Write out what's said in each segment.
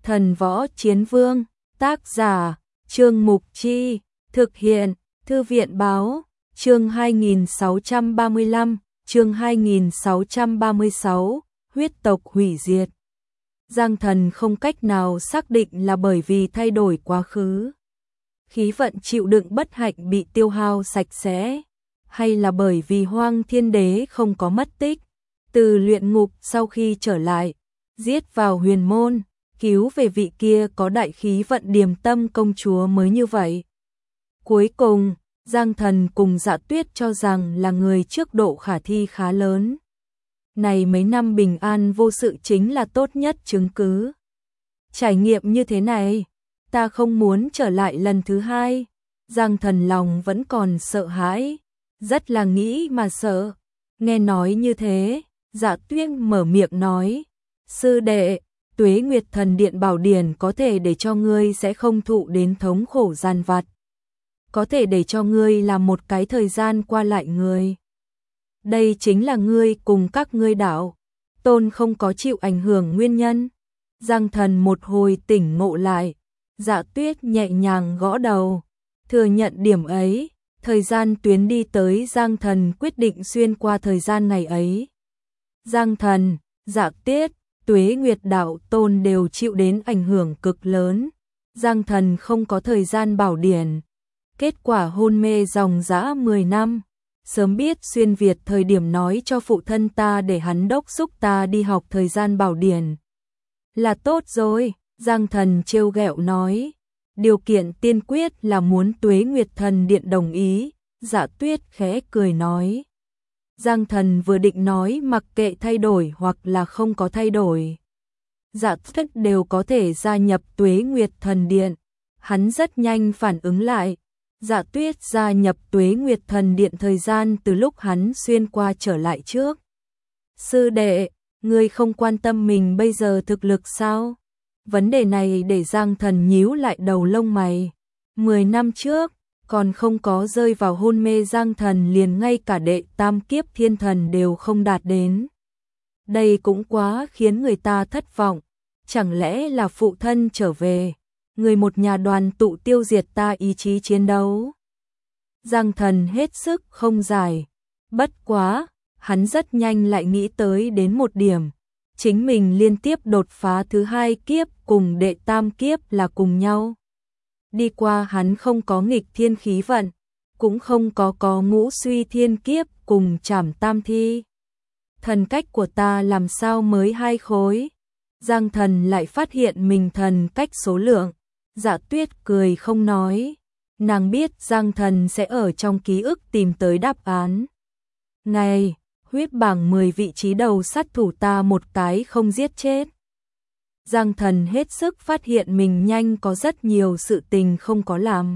Thần Võ Chiến Vương, tác giả, Trương Mục Chi, thực hiện, Thư viện Báo, chương 2635, chương 2636, huyết tộc hủy diệt. Giang Thần không cách nào xác định là bởi vì thay đổi quá khứ, khí vận chịu đựng bất hạnh bị tiêu hao sạch sẽ, hay là bởi vì Hoang Thiên Đế không có mất tích, từ luyện ngục sau khi trở lại, giết vào huyền môn, cứu về vị kia có đại khí vận Điềm Tâm công chúa mới như vậy. Cuối cùng, Giang Thần cùng Dạ Tuyết cho rằng là người trước độ khả thi khá lớn. Này mấy năm bình an vô sự chính là tốt nhất chứng cứ. Trải nghiệm như thế này, ta không muốn trở lại lần thứ hai. Giang Thần lòng vẫn còn sợ hãi, rất là nghĩ mà sợ. Nghe nói như thế, Dạ Tuyết mở miệng nói, sư đệ, Tuế Nguyệt Thần Điện Bảo Điển có thể để cho ngươi sẽ không thụ đến thống khổ gian vặt. Có thể để cho ngươi làm một cái thời gian qua lại người. Đây chính là ngươi cùng các ngươi đạo tôn không có chịu ảnh hưởng nguyên nhân. Giang Thần một hồi tỉnh ngộ lại, Dạ Tuyết nhẹ nhàng gõ đầu, thừa nhận điểm ấy, thời gian tuyến đi tới Giang Thần quyết định xuyên qua thời gian ngày ấy. Giang Thần, Dạ Tuyết, Tuế Nguyệt đạo tôn đều chịu đến ảnh hưởng cực lớn. Giang Thần không có thời gian bảo điển, kết quả hôn mê dòng dã 10 năm. Sớm biết xuyên Việt thời điểm nói cho phụ thân ta để hắn đốc xúc ta đi học thời gian bảo điển. Là tốt rồi, Giang Thần trêu ghẹo nói. Điều kiện tiên quyết là muốn Tuế Nguyệt Thần Điện đồng ý. Dạ Tuyết khẽ cười nói. Giang Thần vừa định nói mặc kệ thay đổi hoặc là không có thay đổi, Dạ Tuyết đều có thể gia nhập Tuế Nguyệt Thần Điện. Hắn rất nhanh phản ứng lại. Dạ Tuyết gia nhập Tuế Nguyệt Thần Điện thời gian từ lúc hắn xuyên qua trở lại trước. Sư đệ, ngươi không quan tâm mình bây giờ thực lực sao? Vấn đề này để Giang Thần nhíu lại đầu lông mày. 10 năm trước, còn không có rơi vào hôn mê Giang Thần liền ngay cả đệ tam kiếp thiên thần đều không đạt đến. Đây cũng quá khiến người ta thất vọng. Chẳng lẽ là phụ thân trở về? Người một nhà đoàn tụ tiêu diệt ta ý chí chiến đấu. Giang Thần hết sức không giải. Bất quá, hắn rất nhanh lại nghĩ tới đến một điểm. Chính mình liên tiếp đột phá thứ hai kiếp cùng đệ tam kiếp là cùng nhau. Đi qua hắn không có nghịch thiên khí vận, cũng không có ngũ suy thiên kiếp cùng trảm tam thi. Thần cách của ta làm sao mới 2 khối? Giang Thần lại phát hiện mình thần cách số lượng. Dạ Tuyết cười không nói. Nàng biết Giang Thần sẽ ở trong ký ức tìm tới đáp án. Này, huyết bảng 10 vị trí đầu sát thủ ta một cái không giết chết. Giang Thần hết sức phát hiện mình nhanh có rất nhiều sự tình không có làm.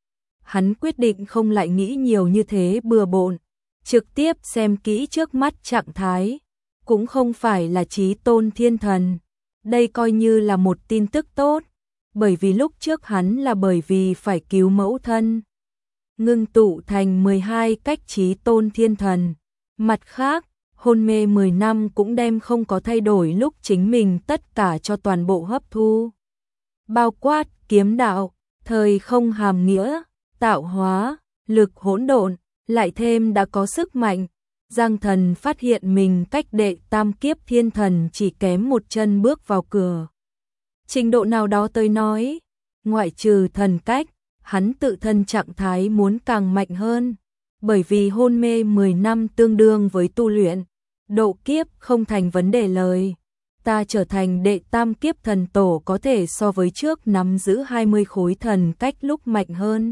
Hắn quyết định không lại nghĩ nhiều như thế bừa bộn, trực tiếp xem kỹ trước mắt trạng thái. Cũng không phải là chí tôn thiên thần. Đây coi như là một tin tức tốt. Bởi vì lúc trước hắn là bởi vì phải cứu mẫu thân, ngưng tụ thành 12 cách chí tôn thiên thần. Mặt khác, hôn mê 10 năm cũng đem không có thay đổi lúc chính mình tất cả cho toàn bộ hấp thu. Bao quát, kiếm đạo, thời không hàm nghĩa, tạo hóa, lực hỗn độn, lại thêm đã có sức mạnh. Giang Thần phát hiện mình cách đệ tam kiếp thiên thần chỉ kém một chân bước vào cửa. Trình độ nào đó tới nói, ngoại trừ thần cách, hắn tự thân trạng thái muốn càng mạnh hơn. Bởi vì hôn mê 10 năm tương đương với tu luyện, độ kiếp không thành vấn đề lời. Ta trở thành đệ tam kiếp thần tổ có thể so với trước nắm giữ 20 khối thần cách lúc mạnh hơn.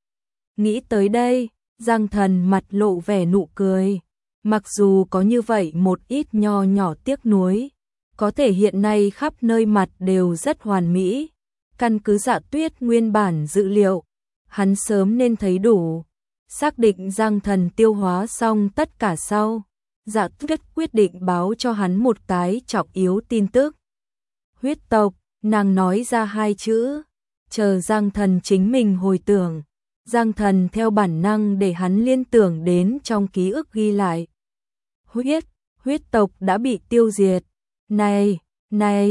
Nghĩ tới đây, Giang Thần mặt lộ vẻ nụ cười. Mặc dù có như vậy một ít nho nhỏ tiếc nuối, có thể hiện nay khắp nơi mặt đều rất hoàn mỹ. Căn cứ Dạ Tuyết nguyên bản dự liệu, hắn sớm nên thấy đủ. Xác định Giang Thần tiêu hóa xong tất cả sau, Dạ Tuyết quyết định báo cho hắn một cái trọng yếu tin tức. Huyết tộc, nàng nói ra 2 chữ, chờ Giang Thần chính mình hồi tưởng. Giang Thần theo bản năng để hắn liên tưởng đến trong ký ức ghi lại. Huyết tộc đã bị tiêu diệt. Này,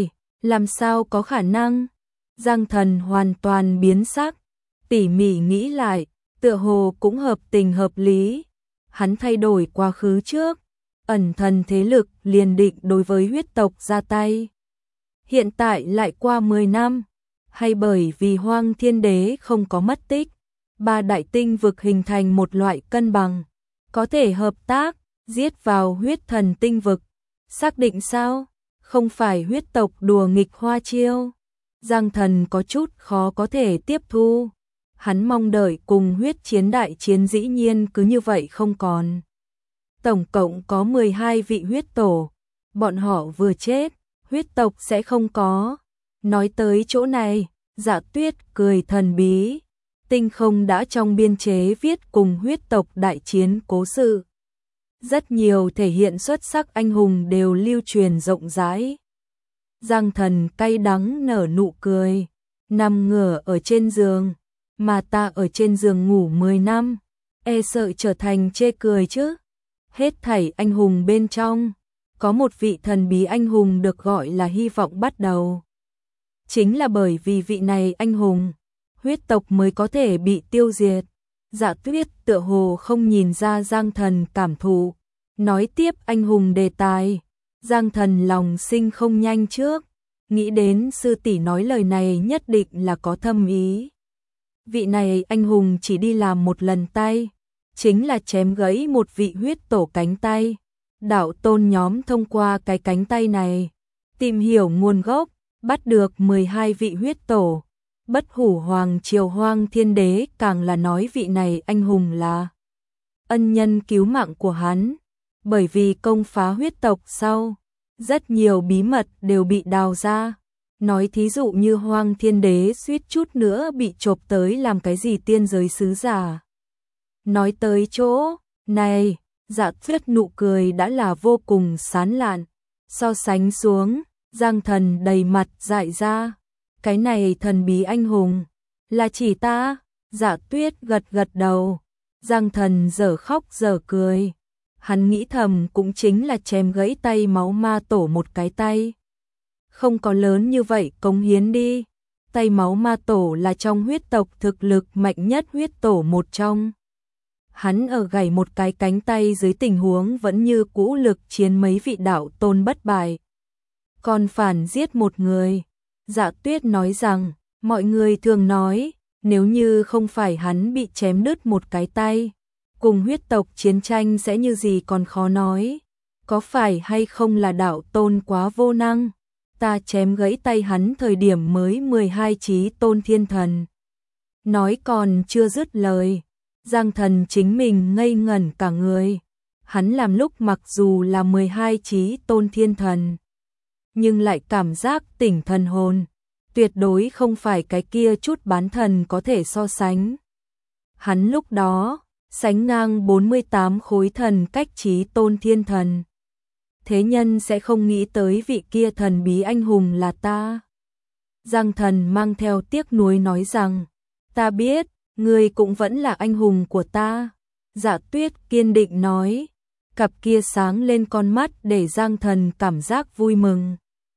Làm sao có khả năng? Giang Thần hoàn toàn biến sắc, tỉ mỉ nghĩ lại, tựa hồ cũng hợp tình hợp lý. Hắn thay đổi quá khứ trước, ẩn thần thế lực liền định đối với huyết tộc ra tay. Hiện tại lại qua 10 năm, hay bởi vì Hoang Thiên Đế không có mất tích, ba đại tinh vực hình thành một loại cân bằng, có thể hợp tác, giết vào huyết thần tinh vực. Xác định sao? Không phải huyết tộc đùa nghịch hoa chiêu. Giang Thần có chút khó có thể tiếp thu. Hắn mong đợi cùng huyết chiến đại chiến dĩ nhiên cứ như vậy không còn. Tổng cộng có 12 vị huyết tổ, bọn họ vừa chết, huyết tộc sẽ không có. Nói tới chỗ này, Dạ Tuyết cười thần bí. Tinh không đã trong biên chế viết cùng huyết tộc đại chiến cố sự. Rất nhiều thể hiện xuất sắc anh hùng đều lưu truyền rộng rãi. Giang Thần cay đắng nở nụ cười, nằm ngửa ở trên giường, mà ta ở trên giường ngủ 10 năm, e sợ trở thành chê cười chứ. Hết thảy anh hùng bên trong, có một vị thần bí anh hùng được gọi là hy vọng bắt đầu. Chính là bởi vì vị này anh hùng, huyết tộc mới có thể bị tiêu diệt. Dạ Tuyết tựa hồ không nhìn ra Giang Thần cảm thụ, nói tiếp anh hùng đề tài. Giang Thần lòng sinh không nhanh trước, nghĩ đến sư tỷ nói lời này nhất định là có thâm ý. Vị này anh hùng chỉ đi làm một lần tay, chính là chém gãy một vị huyết tổ cánh tay. Đạo tôn nhóm thông qua cái cánh tay này, tìm hiểu nguồn gốc, bắt được 12 vị huyết tổ. Bất Hủ Hoàng Triều Hoang Thiên Đế càng là nói vị này anh hùng là ân nhân cứu mạng của hắn. Bởi vì công phá huyết tộc sau, rất nhiều bí mật đều bị đào ra. Nói thí dụ như Hoang Thiên Đế suýt chút nữa bị chộp tới làm cái gì tiên giới sứ giả. Nói tới chỗ này, Dạ Tuyết nụ cười đã là vô cùng sán lạn. So sánh xuống, Giang Thần đầy mặt dại ra. Cái này thần bí anh hùng, là chỉ ta? Dạ Tuyết gật gật đầu. Giang Thần dở khóc dở cười. Hắn nghĩ thầm cũng chính là chém gãy tay máu ma tổ một cái tay. Không có lớn như vậy cống hiến đi. Tay máu ma tổ là trong huyết tộc thực lực mạnh nhất huyết tổ một trong. Hắn ở gãy một cái cánh tay dưới tình huống vẫn như cũ lực chiến mấy vị đạo tôn bất bại. Còn phản giết một người. Dạ Tuyết nói rằng, mọi người thường nói, nếu như không phải hắn bị chém đứt một cái tay, cùng huyết tộc chiến tranh sẽ như gì còn khó nói. Có phải hay không là đạo tôn quá vô năng? Ta chém gãy tay hắn thời điểm mới 12 chí tôn thiên thần. Nói còn chưa dứt lời, Giang Thần chính mình ngây ngẩn cả người. Hắn làm lúc mặc dù là 12 chí tôn thiên thần, nhưng lại cảm giác tỉnh thần hồn, tuyệt đối không phải cái kia chút bán thần có thể so sánh. Hắn lúc đó, sánh ngang 48 khối thần cách chí tôn thiên thần. Thế nhân sẽ không nghĩ tới vị kia thần bí anh hùng là ta. Giang Thần mang theo tiếc nuối nói rằng, ta biết, ngươi cũng vẫn là anh hùng của ta. Dạ Tuyết kiên định nói, cặp kia sáng lên con mắt để Giang Thần cảm giác vui mừng.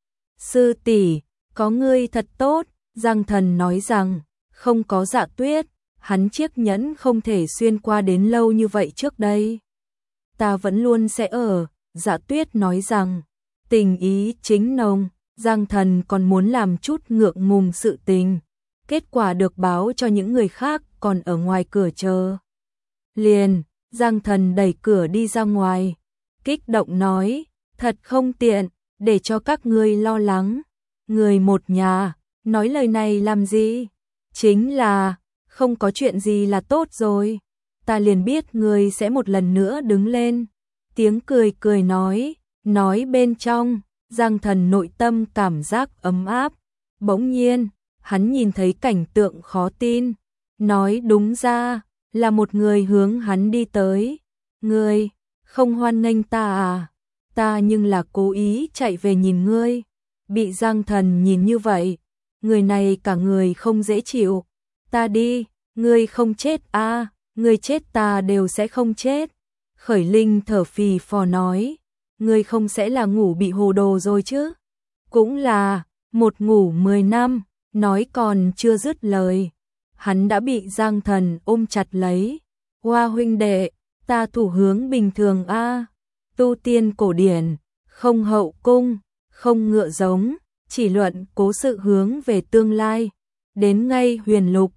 Sư tỷ, có ngươi thật tốt. Giang Thần nói rằng, không có Dạ Tuyết, hắn chiếc nhẫn không thể xuyên qua đến lâu như vậy trước đây. Ta vẫn luôn sẽ ở. Dạ Tuyết nói rằng, tình ý chính nồng. Giang Thần còn muốn làm chút ngượng ngùng sự tình, kết quả được báo cho những người khác còn ở ngoài cửa chờ. Liền, Giang Thần đẩy cửa đi ra ngoài, kích động nói, thật không tiện, để cho các ngươi lo lắng. Người một nhà, nói lời này làm gì? Chính là, không có chuyện gì là tốt rồi. Ta liền biết ngươi sẽ một lần nữa đứng lên. Tiếng cười cười nói bên trong, Giang Thần nội tâm cảm giác ấm áp. Bỗng nhiên, hắn nhìn thấy cảnh tượng khó tin. Nói đúng ra, là một người hướng hắn đi tới. Ngươi, không hoan nghênh ta à? Ta nhưng là cố ý chạy về nhìn ngươi. Bị Giang Thần nhìn như vậy, người này cả người không dễ chịu. Ta đi, ngươi không chết à, ngươi chết ta đều sẽ không chết. Khởi Linh thở phì phò nói, ngươi không sẽ là ngủ bị hồ đồ rồi chứ? Cũng là, một ngủ 10 năm, nói còn chưa dứt lời. Hắn đã bị Giang Thần ôm chặt lấy. Hoa huynh đệ, ta thủ hướng bình thường a, tu tiên cổ điển, không hậu cung, không ngựa giống, chỉ luận cố sự hướng về tương lai. Đến ngay huyền lục,